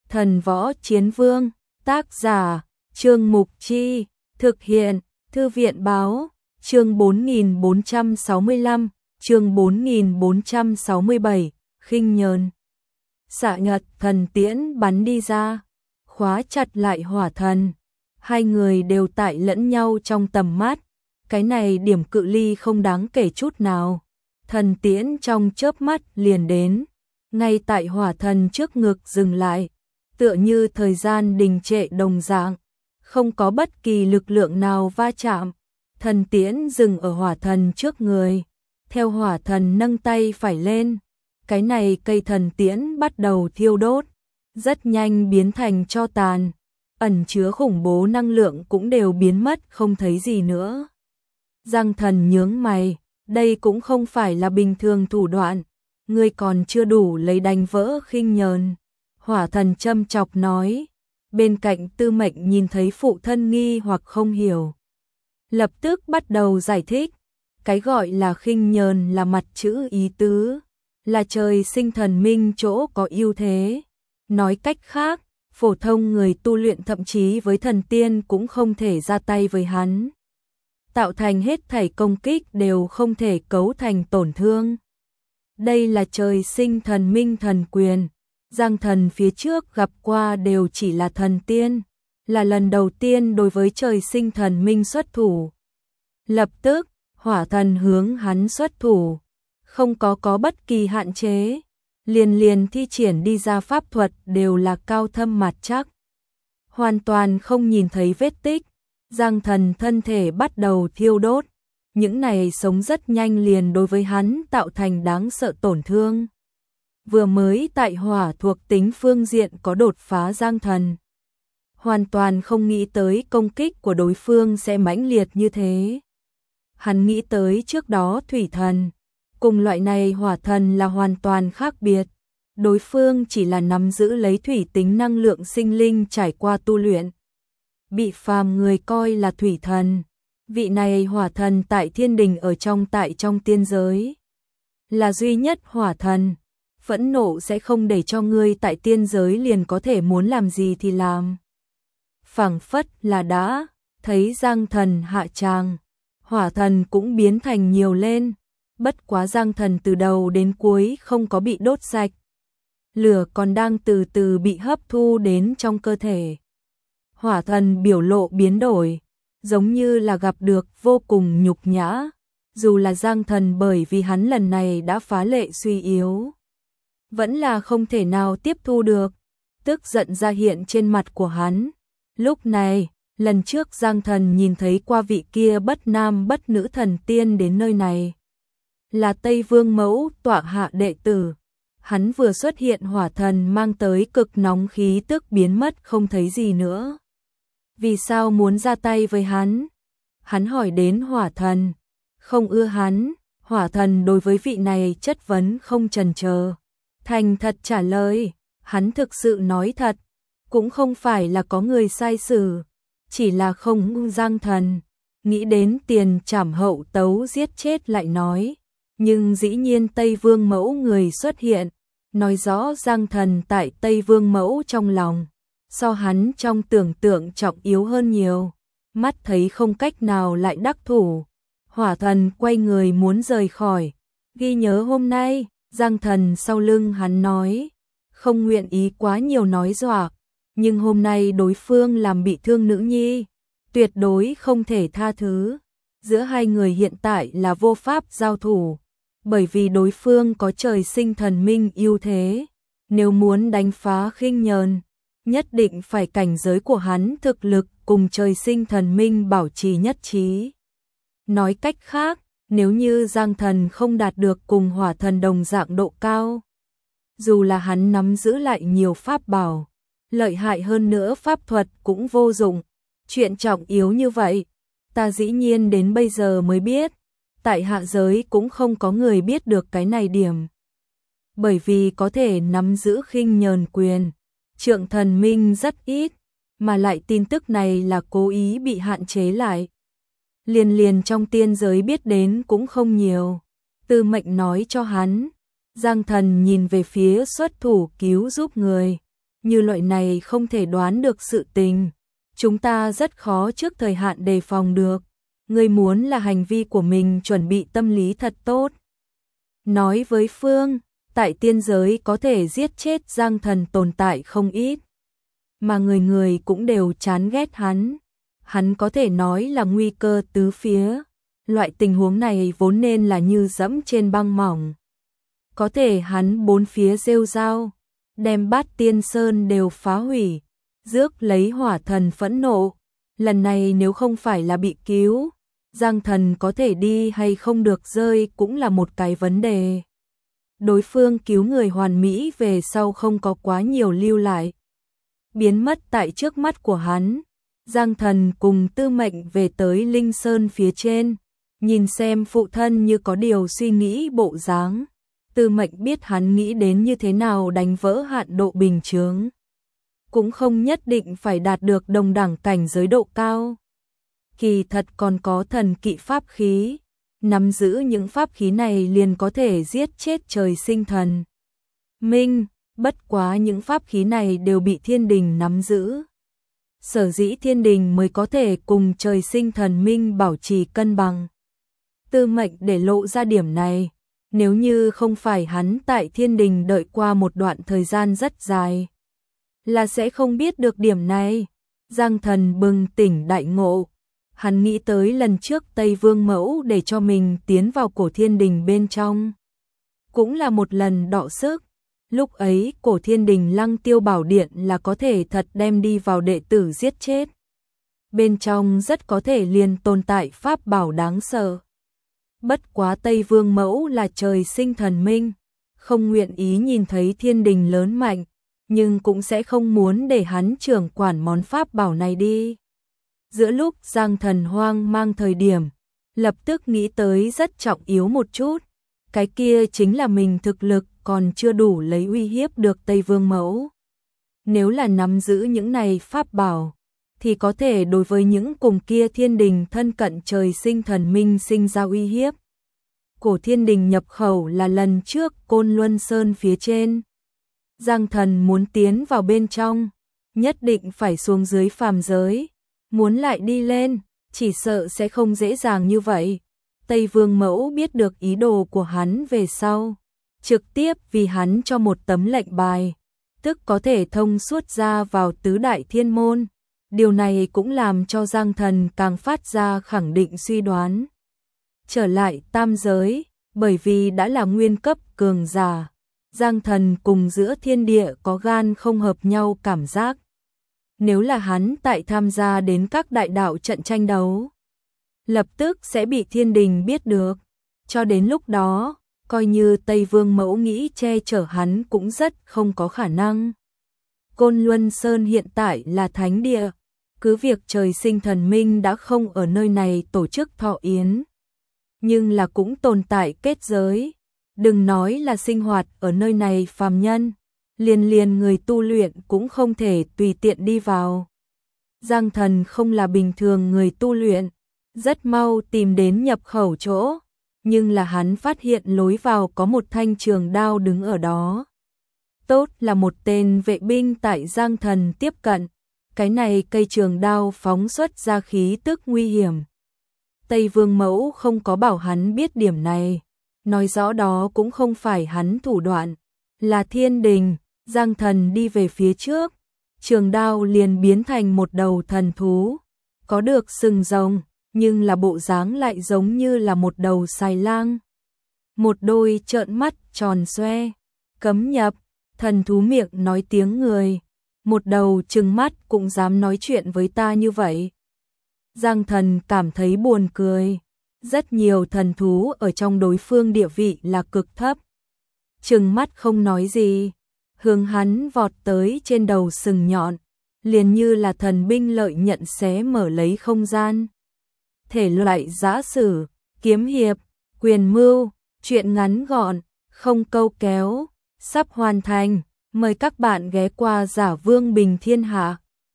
Thần Võ Chiến Vương, tác giả, Trương Mục Chi, thực hiện, Thư viện Báo, chương 4465, chương 4467, khinh nhờn. Xạ nhật thần tiễn bắn đi ra, khóa chặt lại hỏa thần. Hai người đều tại lẫn nhau trong tầm mắt, cái này điểm cự ly không đáng kể chút nào. Thần tiễn trong chớp mắt liền đến, ngay tại hỏa thần trước ngực dừng lại, tựa như thời gian đình trệ đồng dạng, không có bất kỳ lực lượng nào va chạm. Thần tiễn dừng ở hỏa thần trước người, theo hỏa thần nâng tay phải lên, cái này cây thần tiễn bắt đầu thiêu đốt, rất nhanh biến thành tro tàn, ẩn chứa khủng bố năng lượng cũng đều biến mất không thấy gì nữa. Giang Thần nhướng mày, đây cũng không phải là bình thường thủ đoạn, ngươi còn chưa đủ lấy đánh vỡ khinh nhờn. Hỏa thần châm chọc nói, bên cạnh Tư Mệnh nhìn thấy phụ thân nghi hoặc không hiểu, lập tức bắt đầu giải thích, cái gọi là khinh nhờn là mặt chữ ý tứ, là trời sinh thần minh chỗ có ưu thế. Nói cách khác, phổ thông người tu luyện thậm chí với thần tiên cũng không thể ra tay với hắn. Tạo thành hết thảy công kích đều không thể cấu thành tổn thương. Đây là trời sinh thần minh thần quyền. Giang Thần phía trước gặp qua đều chỉ là thần tiên, là lần đầu tiên đối với trời sinh thần minh xuất thủ. Lập tức, hỏa thần hướng hắn xuất thủ, không có bất kỳ hạn chế, liền thi triển đi ra pháp thuật đều là cao thâm mặt chắc. Hoàn toàn không nhìn thấy vết tích, Giang Thần thân thể bắt đầu thiêu đốt, những này sống rất nhanh liền đối với hắn tạo thành đáng sợ tổn thương. Vừa mới tại hỏa thuộc tính phương diện có đột phá, Giang Thần hoàn toàn không nghĩ tới công kích của đối phương sẽ mãnh liệt như thế. Hắn nghĩ tới trước đó thủy thần, cùng loại này hỏa thần là hoàn toàn khác biệt. Đối phương chỉ là nắm giữ lấy thủy tính năng lượng sinh linh trải qua tu luyện, bị phàm người coi là thủy thần. Vị này hỏa thần tại thiên đình ở trong tiên giới, là duy nhất hỏa thần. Phẫn nộ sẽ không để cho ngươi tại tiên giới liền có thể muốn làm gì thì làm. Phảng phất là đã thấy Giang Thần hạ tràng, hỏa thần cũng biến thành nhiều lên, bất quá Giang Thần từ đầu đến cuối không có bị đốt sạch. Lửa còn đang từ từ bị hấp thu đến trong cơ thể. Hỏa thần biểu lộ biến đổi, giống như là gặp được vô cùng nhục nhã, dù là Giang Thần bởi vì hắn lần này đã phá lệ suy yếu, vẫn là không thể nào tiếp thu được, tức giận ra hiện trên mặt của hắn. Lúc này, lần trước Giang Thần nhìn thấy qua vị kia bất nam bất nữ thần tiên đến nơi này, là Tây Vương Mẫu tọa hạ đệ tử. Hắn vừa xuất hiện, hỏa thần mang tới cực nóng khí tức biến mất không thấy gì nữa. Vì sao muốn ra tay với hắn? Hắn hỏi đến hỏa thần, không ưa hắn. Hỏa thần đối với vị này chất vấn không chần chờ, thành thật trả lời, hắn thực sự nói thật, cũng không phải là có người sai xử, chỉ là không. Giang Thần nghĩ đến tiền trảm hậu tấu giết chết lại nói, nhưng dĩ nhiên Tây Vương Mẫu người xuất hiện, nói rõ Giang Thần tại Tây Vương Mẫu trong lòng, so hắn trong tưởng tượng trọng yếu hơn nhiều. Mắt thấy không cách nào lại đắc thủ, hỏa thần quay người muốn rời khỏi. Ghi nhớ hôm nay, Giang Thần sau lưng hắn nói, không nguyện ý quá nhiều nói dọa, nhưng hôm nay đối phương làm bị thương nữ nhi, tuyệt đối không thể tha thứ. Giữa hai người hiện tại là vô pháp giao thủ, bởi vì đối phương có trời sinh thần minh ưu thế. Nếu muốn đánh phá khinh nhờn, nhất định phải cảnh giới của hắn thực lực cùng trời sinh thần minh bảo trì nhất trí. Nói cách khác, nếu như Giang Thần không đạt được cùng hỏa thần đồng dạng độ cao, dù là hắn nắm giữ lại nhiều pháp bảo, lợi hại hơn nữa pháp thuật cũng vô dụng. Chuyện trọng yếu như vậy, ta dĩ nhiên đến bây giờ mới biết, tại hạ giới cũng không có người biết được cái này điểm. Bởi vì có thể nắm giữ khinh nhờn quyền, Trượng Thần Minh rất ít, mà lại tin tức này là cố ý bị hạn chế lại. Liền trong tiên giới biết đến cũng không nhiều. Tư Mệnh nói cho hắn. Giang Thần nhìn về phía xuất thủ cứu giúp người, như loại này không thể đoán được sự tình, chúng ta rất khó trước thời hạn đề phòng được. Ngươi muốn là hành vi của mình chuẩn bị tâm lý thật tốt. Nói với Phương, tại tiên giới có thể giết chết Giang Thần tồn tại không ít, mà người người cũng đều chán ghét hắn. Hắn có thể nói là nguy cơ tứ phía. Loại tình huống này vốn nên là như dẫm trên băng mỏng. Có thể hắn bốn phía rêu rao, đem Bát Tiên Sơn đều phá hủy, rước lấy hỏa thần phẫn nộ. Lần này nếu không phải là bị cứu, Giang Thần có thể đi hay không được rơi cũng là một cái vấn đề. Đối phương cứu người hoàn mỹ về sau không có quá nhiều lưu lại, biến mất tại trước mắt của hắn. Giang Thần cùng Tư Mệnh về tới Linh Sơn phía trên, nhìn xem phụ thân như có điều suy nghĩ bộ dáng. Tư Mệnh biết hắn nghĩ đến như thế nào đánh vỡ hạn độ bình chướng, cũng không nhất định phải đạt được đồng đẳng cảnh giới độ cao. Kỳ thật còn có thần kỵ pháp khí, nắm giữ những pháp khí này liền có thể giết chết trời sinh thần minh, bất quá những pháp khí này đều bị thiên đình nắm giữ. Sở dĩ thiên đình mới có thể cùng trời sinh thần minh bảo trì cân bằng. Tư Mệnh để lộ ra điểm này, nếu như không phải hắn tại thiên đình đợi qua một đoạn thời gian rất dài, là sẽ không biết được điểm này. Giang Thần bừng tỉnh đại ngộ, hắn nghĩ tới lần trước Tây Vương Mẫu để cho mình tiến vào cổ thiên đình bên trong, cũng là một lần đọ sức. Lúc ấy cổ thiên đình Lăng Tiêu Bảo Điện là có thể thật đem đi vào đệ tử giết chết. Bên trong rất có thể liền tồn tại pháp bảo đáng sợ. Bất quá Tây Vương Mẫu là trời sinh thần minh, không nguyện ý nhìn thấy thiên đình lớn mạnh, nhưng cũng sẽ không muốn để hắn trưởng quản món pháp bảo này đi. Giữa lúc Giang Thần hoang mang thời điểm, lập tức nghĩ tới rất trọng yếu một chút, cái kia chính là mình thực lực còn chưa đủ lấy uy hiếp được Tây Vương Mẫu. Nếu là nắm giữ những này pháp bảo, thì có thể đối với những cùng kia thiên đình thân cận trời sinh thần minh sinh ra uy hiếp. Cổ thiên đình nhập khẩu là lần trước Côn Luân Sơn phía trên. Giang Thần muốn tiến vào bên trong, nhất định phải xuống dưới phàm giới. Muốn lại đi lên, chỉ sợ sẽ không dễ dàng như vậy. Tây Vương Mẫu biết được ý đồ của hắn về sau, trực tiếp vì hắn cho một tấm lệnh bài, tức có thể thông suốt ra vào tứ đại thiên môn. Điều này cũng làm cho Giang Thần càng phát ra khẳng định suy đoán. Trở lại tam giới, bởi vì đã là nguyên cấp cường giả, Giang Thần cùng giữa thiên địa có gan không hợp nhau cảm giác. Nếu là hắn tại tham gia đến các đại đạo trận tranh đấu, lập tức sẽ bị thiên đình biết được. Cho đến lúc đó, coi như Tây Vương Mẫu nghĩ che chở hắn cũng rất không có khả năng. Côn Luân Sơn hiện tại là thánh địa, cứ việc trời sinh thần minh đã không ở nơi này tổ chức thọ yến, nhưng là cũng tồn tại kết giới. Đừng nói là sinh hoạt ở nơi này phàm nhân, liền người tu luyện cũng không thể tùy tiện đi vào. Giang Thần không là bình thường người tu luyện, rất mau tìm đến nhập khẩu chỗ, nhưng là hắn phát hiện lối vào có một thanh trường đao đứng ở đó. Tốt là một tên vệ binh tại Giang Thần tiếp cận, cái này cây trường đao phóng xuất ra khí tức nguy hiểm. Tây Vương Mẫu không có bảo hắn biết điểm này, nói rõ đó cũng không phải hắn thủ đoạn, là thiên đình. Giang Thần đi về phía trước, trường đao liền biến thành một đầu thần thú, có được sừng rồng, nhưng là bộ dáng lại giống như là một đầu xài lang. Một đôi trợn mắt tròn xoe, cấm nhập, thần thú miệng nói tiếng người, một đầu trừng mắt cũng dám nói chuyện với ta như vậy. Giang Thần cảm thấy buồn cười, rất nhiều thần thú ở trong đối phương địa vị là cực thấp. Trừng mắt không nói gì, hướng hắn vọt tới trên đầu sừng nhọn, liền như là thần binh lợi nhận xé mở lấy không gian. Thể loại giã sử, kiếm hiệp, quyền mưu, truyện ngắn gọn, không câu kéo, sắp hoàn thành. Mời các bạn ghé qua Giả Vương Bình Thiên Hạ.